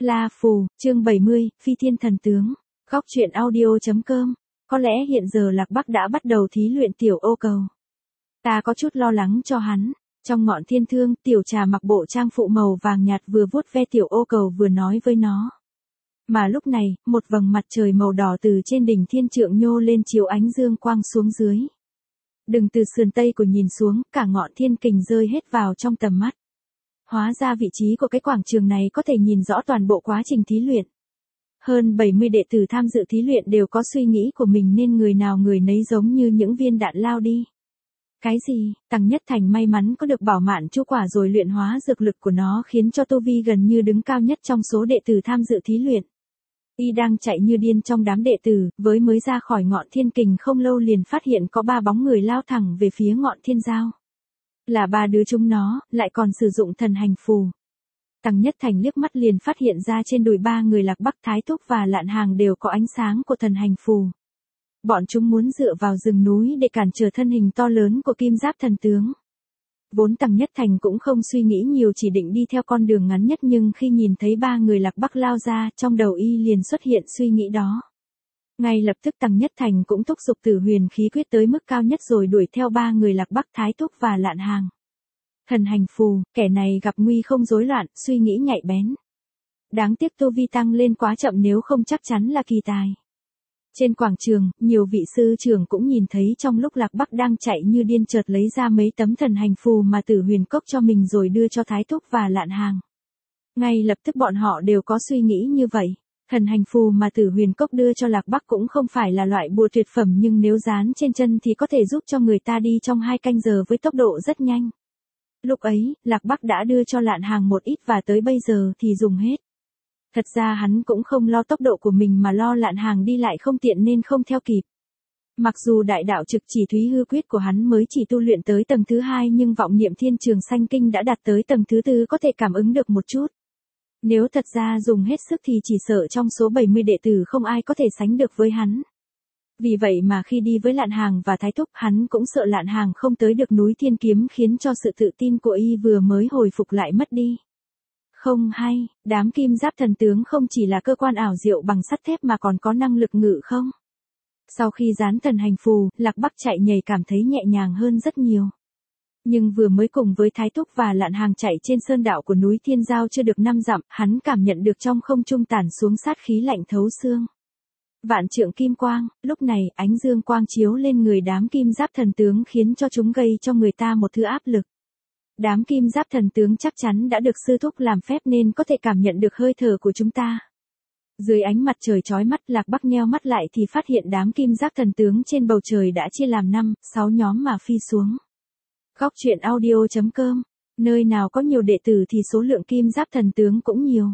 La Phù, chương 70, Phi Thiên Thần Tướng. Góc truyện audio.com. Có lẽ hiện giờ Lạc Bắc đã bắt đầu thí luyện tiểu ô cầu. Ta có chút lo lắng cho hắn. Trong ngọn thiên thương, tiểu trà mặc bộ trang phụ màu vàng nhạt vừa vuốt ve tiểu ô cầu vừa nói với nó. Mà lúc này, một vầng mặt trời màu đỏ từ trên đỉnh thiên trượng nhô lên chiếu ánh dương quang xuống dưới. Đừng từ sườn tây của nhìn xuống, cả ngọn thiên kình rơi hết vào trong tầm mắt. Hóa ra vị trí của cái quảng trường này có thể nhìn rõ toàn bộ quá trình thí luyện. Hơn 70 đệ tử tham dự thí luyện đều có suy nghĩ của mình nên người nào người nấy giống như những viên đạn lao đi. Cái gì? Tăng Nhất Thành may mắn có được bảo mạn chu quả rồi luyện hóa dược lực của nó khiến cho tu vi gần như đứng cao nhất trong số đệ tử tham dự thí luyện. Y đang chạy như điên trong đám đệ tử, với mới ra khỏi ngọn thiên kình không lâu liền phát hiện có 3 bóng người lao thẳng về phía ngọn thiên giao. Là 3 đứa chúng nó, lại còn sử dụng thần hành phù. Tăng Nhất Thành liếc mắt liền phát hiện ra trên đùi 3 người Lạc Bắc, Thái Thúc và Lạn Hàng đều có ánh sáng của thần hành phù. Bọn chúng muốn dựa vào rừng núi để cản trở thân hình to lớn của Kim Giáp Thần Tướng. Vốn Tăng Nhất Thành cũng không suy nghĩ nhiều, chỉ định đi theo con đường ngắn nhất, nhưng khi nhìn thấy 3 người Lạc Bắc lao ra, trong đầu y liền xuất hiện suy nghĩ đó. Ngay lập tức Tăng Nhất Thành cũng thúc giục Tử Huyền khí quyết tới mức cao nhất rồi đuổi theo 3 người Lạc Bắc, Thái Thúc và Lạn Hàng. Thần hành phù, kẻ này gặp nguy không rối loạn, suy nghĩ nhạy bén. Đáng tiếc tu vi tăng lên quá chậm, nếu không chắc chắn là kỳ tài. Trên quảng trường, nhiều vị sư trưởng cũng nhìn thấy trong lúc Lạc Bắc đang chạy như điên chợt lấy ra mấy tấm thần hành phù mà Tử Huyền cốc cho mình rồi đưa cho Thái Thúc và Lạn Hàng. Ngay lập tức bọn họ đều có suy nghĩ như vậy. Thần hành phù mà Tử Huyền cốc đưa cho Lạc Bắc cũng không phải là loại bùa tuyệt phẩm, nhưng nếu dán trên chân thì có thể giúp cho người ta đi trong 2 canh giờ với tốc độ rất nhanh. Lúc ấy, Lạc Bắc đã đưa cho Lạn Hàng một ít và tới bây giờ thì dùng hết. Thật ra hắn cũng không lo tốc độ của mình mà lo Lạn Hàng đi lại không tiện nên không theo kịp. Mặc dù đại đạo trực chỉ thúy hư quyết của hắn mới chỉ tu luyện tới tầng thứ 2, nhưng vọng niệm thiên trường sanh kinh đã đạt tới tầng thứ 4, có thể cảm ứng được một chút. Nếu thật ra dùng hết sức thì chỉ sợ trong số 70 đệ tử không ai có thể sánh được với hắn. Vì vậy mà khi đi với Lạn Hàng và Thái Thúc, hắn cũng sợ Lạn Hàng không tới được núi Thiên Kiếm, khiến cho sự tự tin của y vừa mới hồi phục lại mất đi. Không hay, đám Kim Giáp Thần Tướng không chỉ là cơ quan ảo diệu bằng sắt thép mà còn có năng lực ngự không. Sau khi dán thần hành phù, Lạc Bắc chạy nhảy cảm thấy nhẹ nhàng hơn rất nhiều. Nhưng vừa mới cùng với Thái Thúc và Lạn Hàng chạy trên sơn đạo của núi Thiên Giao chưa được 5 dặm, hắn cảm nhận được trong không trung tản xuống sát khí lạnh thấu xương. Vạn trượng kim quang, lúc này ánh dương quang chiếu lên người đám Kim Giáp Thần Tướng khiến cho chúng gây cho người ta một thứ áp lực. Đám Kim Giáp Thần Tướng chắc chắn đã được sư thúc làm phép nên có thể cảm nhận được hơi thở của chúng ta. Dưới ánh mặt trời chói mắt, Lạc Bắc nheo mắt lại thì phát hiện đám Kim Giáp Thần Tướng trên bầu trời đã chia làm 5, 6 nhóm mà phi xuống. Góc truyện audio.com. Nơi nào có nhiều đệ tử thì số lượng Kim Giáp Thần Tướng cũng nhiều.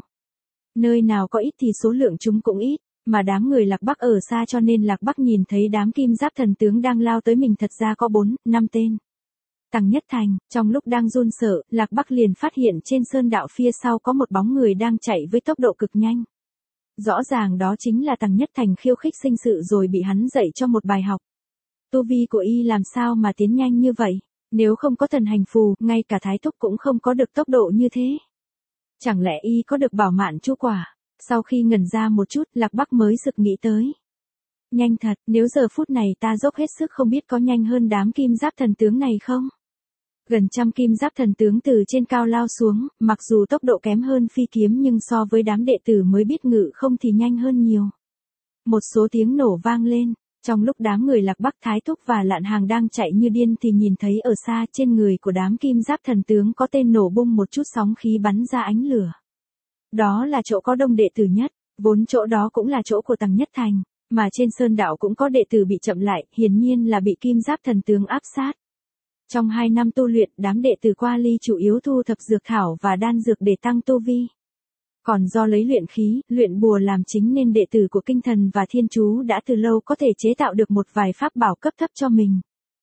Nơi nào có ít thì số lượng chúng cũng ít. Mà đám người Lạc Bắc ở xa cho nên Lạc Bắc nhìn thấy đám Kim Giáp Thần Tướng đang lao tới mình thật ra có 4, 5 tên. Tăng Nhất Thành, trong lúc đang run sợ, Lạc Bắc liền phát hiện trên sơn đạo phía sau có một bóng người đang chạy với tốc độ cực nhanh. Rõ ràng đó chính là Tăng Nhất Thành khiêu khích sinh sự rồi bị hắn dạy cho một bài học. Tu vi của y làm sao mà tiến nhanh như vậy? Nếu không có thần hành phù, ngay cả Thái Thúc cũng không có được tốc độ như thế. Chẳng lẽ y có được bảo mạn chu quả? Sau khi ngẩn ra một chút, Lạc Bắc mới sực nghĩ tới. Nhanh thật, nếu giờ phút này ta dốc hết sức không biết có nhanh hơn đám Kim Giáp Thần Tướng này không? Gần trăm Kim Giáp Thần Tướng từ trên cao lao xuống, mặc dù tốc độ kém hơn phi kiếm nhưng so với đám đệ tử mới biết ngự không thì nhanh hơn nhiều. Một số tiếng nổ vang lên, trong lúc đám người Lạc Bắc, Thái Thúc và Lạn Hàng đang chạy như điên thì nhìn thấy ở xa trên người của đám Kim Giáp Thần Tướng có tên nổ bung một chút sóng khí bắn ra ánh lửa. Đó là chỗ có đông đệ tử nhất, vốn chỗ đó cũng là chỗ của Tăng Nhất Thành, mà trên sơn đạo cũng có đệ tử bị chậm lại, hiển nhiên là bị Kim Giáp Thần Tướng áp sát. Trong 2 năm tu luyện, đám đệ tử qua ly chủ yếu thu thập dược thảo và đan dược để tăng tu vi. Còn do lấy luyện khí, luyện bùa làm chính nên đệ tử của Kinh Thần và Thiên Chú đã từ lâu có thể chế tạo được một vài pháp bảo cấp thấp cho mình.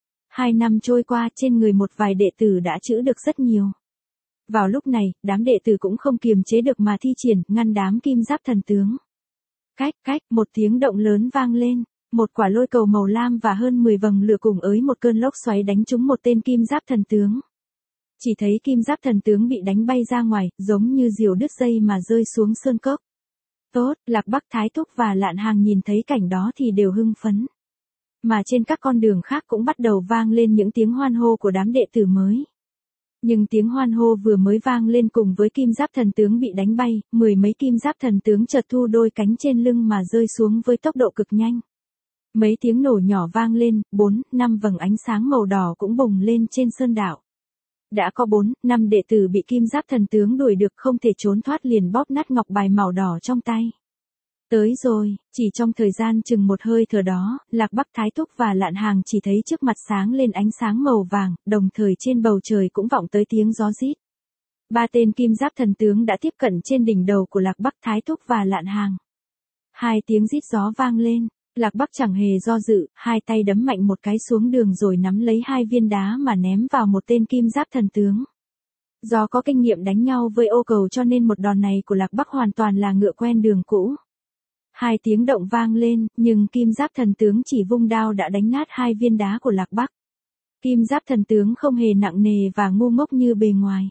2 năm trôi qua, trên người một vài đệ tử đã trữ được rất nhiều. Vào lúc này, đám đệ tử cũng không kiềm chế được mà thi triển, ngăn đám Kim Giáp Thần Tướng. Cách, một tiếng động lớn vang lên, một quả lôi cầu màu lam và hơn 10 vầng lửa cùng ới một cơn lốc xoáy đánh trúng một tên Kim Giáp Thần Tướng. Chỉ thấy kim giáp thần tướng bị đánh bay ra ngoài, giống như diều đứt dây mà rơi xuống sơn cốc. Tốt, Lạc Bắc Thái Thúc và Lạn Hàng nhìn thấy cảnh đó thì đều hưng phấn. Mà trên các con đường khác cũng bắt đầu vang lên những tiếng hoan hô của đám đệ tử mới. Nhưng tiếng hoan hô vừa mới vang lên cùng với kim giáp thần tướng bị đánh bay, mười mấy kim giáp thần tướng chợt thu đôi cánh trên lưng mà rơi xuống với tốc độ cực nhanh. Mấy tiếng nổ nhỏ vang lên, 4, 5 vầng ánh sáng màu đỏ cũng bùng lên trên sơn đạo. Đã có 4, 5 đệ tử bị kim giáp thần tướng đuổi được không thể trốn thoát liền bóp nát ngọc bài màu đỏ trong tay. Tới rồi, chỉ trong thời gian chừng một hơi thở đó, Lạc Bắc Thái Thúc và Lạn Hàng chỉ thấy trước mặt sáng lên ánh sáng màu vàng, đồng thời trên bầu trời cũng vọng tới tiếng gió rít. Ba tên kim giáp thần tướng đã tiếp cận trên đỉnh đầu của Lạc Bắc Thái Thúc và Lạn Hàng. Hai tiếng rít gió vang lên, Lạc Bắc chẳng hề do dự, hai tay đấm mạnh một cái xuống đường rồi nắm lấy hai viên đá mà ném vào một tên kim giáp thần tướng. Do có kinh nghiệm đánh nhau với ô cầu cho nên một đòn này của Lạc Bắc hoàn toàn là ngựa quen đường cũ. Hai tiếng động vang lên, nhưng kim giáp thần tướng chỉ vung đao đã đánh nát hai viên đá của Lạc Bắc. Kim giáp thần tướng không hề nặng nề và ngu ngốc như bề ngoài.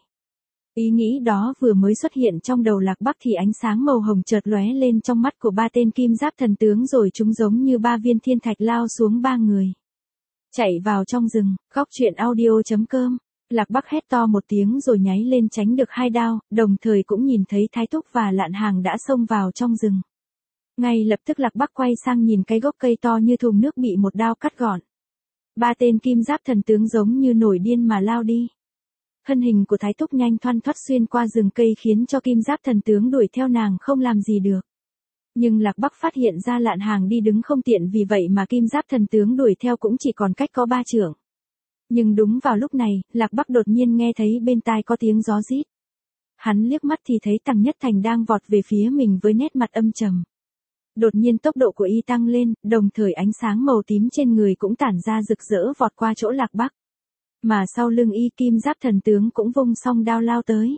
Ý nghĩ đó vừa mới xuất hiện trong đầu Lạc Bắc thì ánh sáng màu hồng chợt lóe lên trong mắt của ba tên kim giáp thần tướng rồi chúng giống như ba viên thiên thạch lao xuống ba người. Chạy vào trong rừng, góc truyện audio.com. Lạc Bắc hét to một tiếng rồi nháy lên tránh được hai đao, đồng thời cũng nhìn thấy Thái Thúc và Lạn Hàng đã xông vào trong rừng. Ngay lập tức Lạc Bắc quay sang nhìn cái gốc cây to như thùng nước bị một đao cắt gọn. Ba tên kim giáp thần tướng giống như nổi điên mà lao đi. Thân hình của Thái Thúc nhanh thoăn thoắt xuyên qua rừng cây khiến cho kim giáp thần tướng đuổi theo nàng không làm gì được. Nhưng Lạc Bắc phát hiện ra Lạn Hàng đi đứng không tiện vì vậy mà kim giáp thần tướng đuổi theo cũng chỉ còn cách có 3 trượng. Nhưng đúng vào lúc này, Lạc Bắc đột nhiên nghe thấy bên tai có tiếng gió rít. Hắn liếc mắt thì thấy Tằng Nhất Thành đang vọt về phía mình với nét mặt âm trầm. Đột nhiên tốc độ của y tăng lên, đồng thời ánh sáng màu tím trên người cũng tản ra rực rỡ vọt qua chỗ Lạc Bắc. Mà sau lưng y kim giáp thần tướng cũng vung song đao lao tới.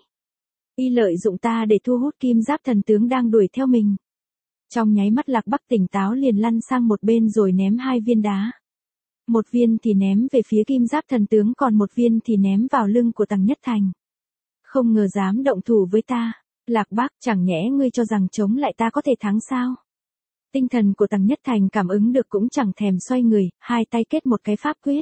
Y lợi dụng ta để thu hút kim giáp thần tướng đang đuổi theo mình. Trong nháy mắt Lạc Bắc tỉnh táo liền lăn sang một bên rồi ném hai viên đá. Một viên thì ném về phía kim giáp thần tướng còn một viên thì ném vào lưng của Tằng Nhất Thành. Không ngờ dám động thủ với ta. Lạc Bắc, chẳng nhẽ ngươi cho rằng chống lại ta có thể thắng sao? Tinh thần của Tằng Nhất Thành cảm ứng được cũng chẳng thèm xoay người, hai tay kết một cái pháp quyết.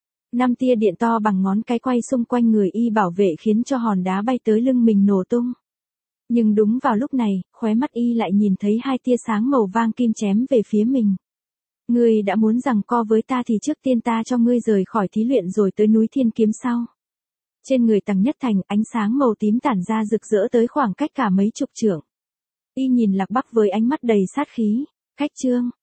5 tia điện to bằng ngón cái quay xung quanh người y bảo vệ khiến cho hòn đá bay tới lưng mình nổ tung. Nhưng đúng vào lúc này, khóe mắt y lại nhìn thấy hai tia sáng màu vàng kim chém về phía mình. Ngươi đã muốn giằng co với ta thì trước tiên ta cho ngươi rời khỏi thí luyện rồi tới núi Thiên Kiếm sau. Trên người Tằng Nhất Thành ánh sáng màu tím tản ra rực rỡ tới khoảng cách cả mấy chục trượng. Y nhìn Lạc Bắc với ánh mắt đầy sát khí. Khách trương,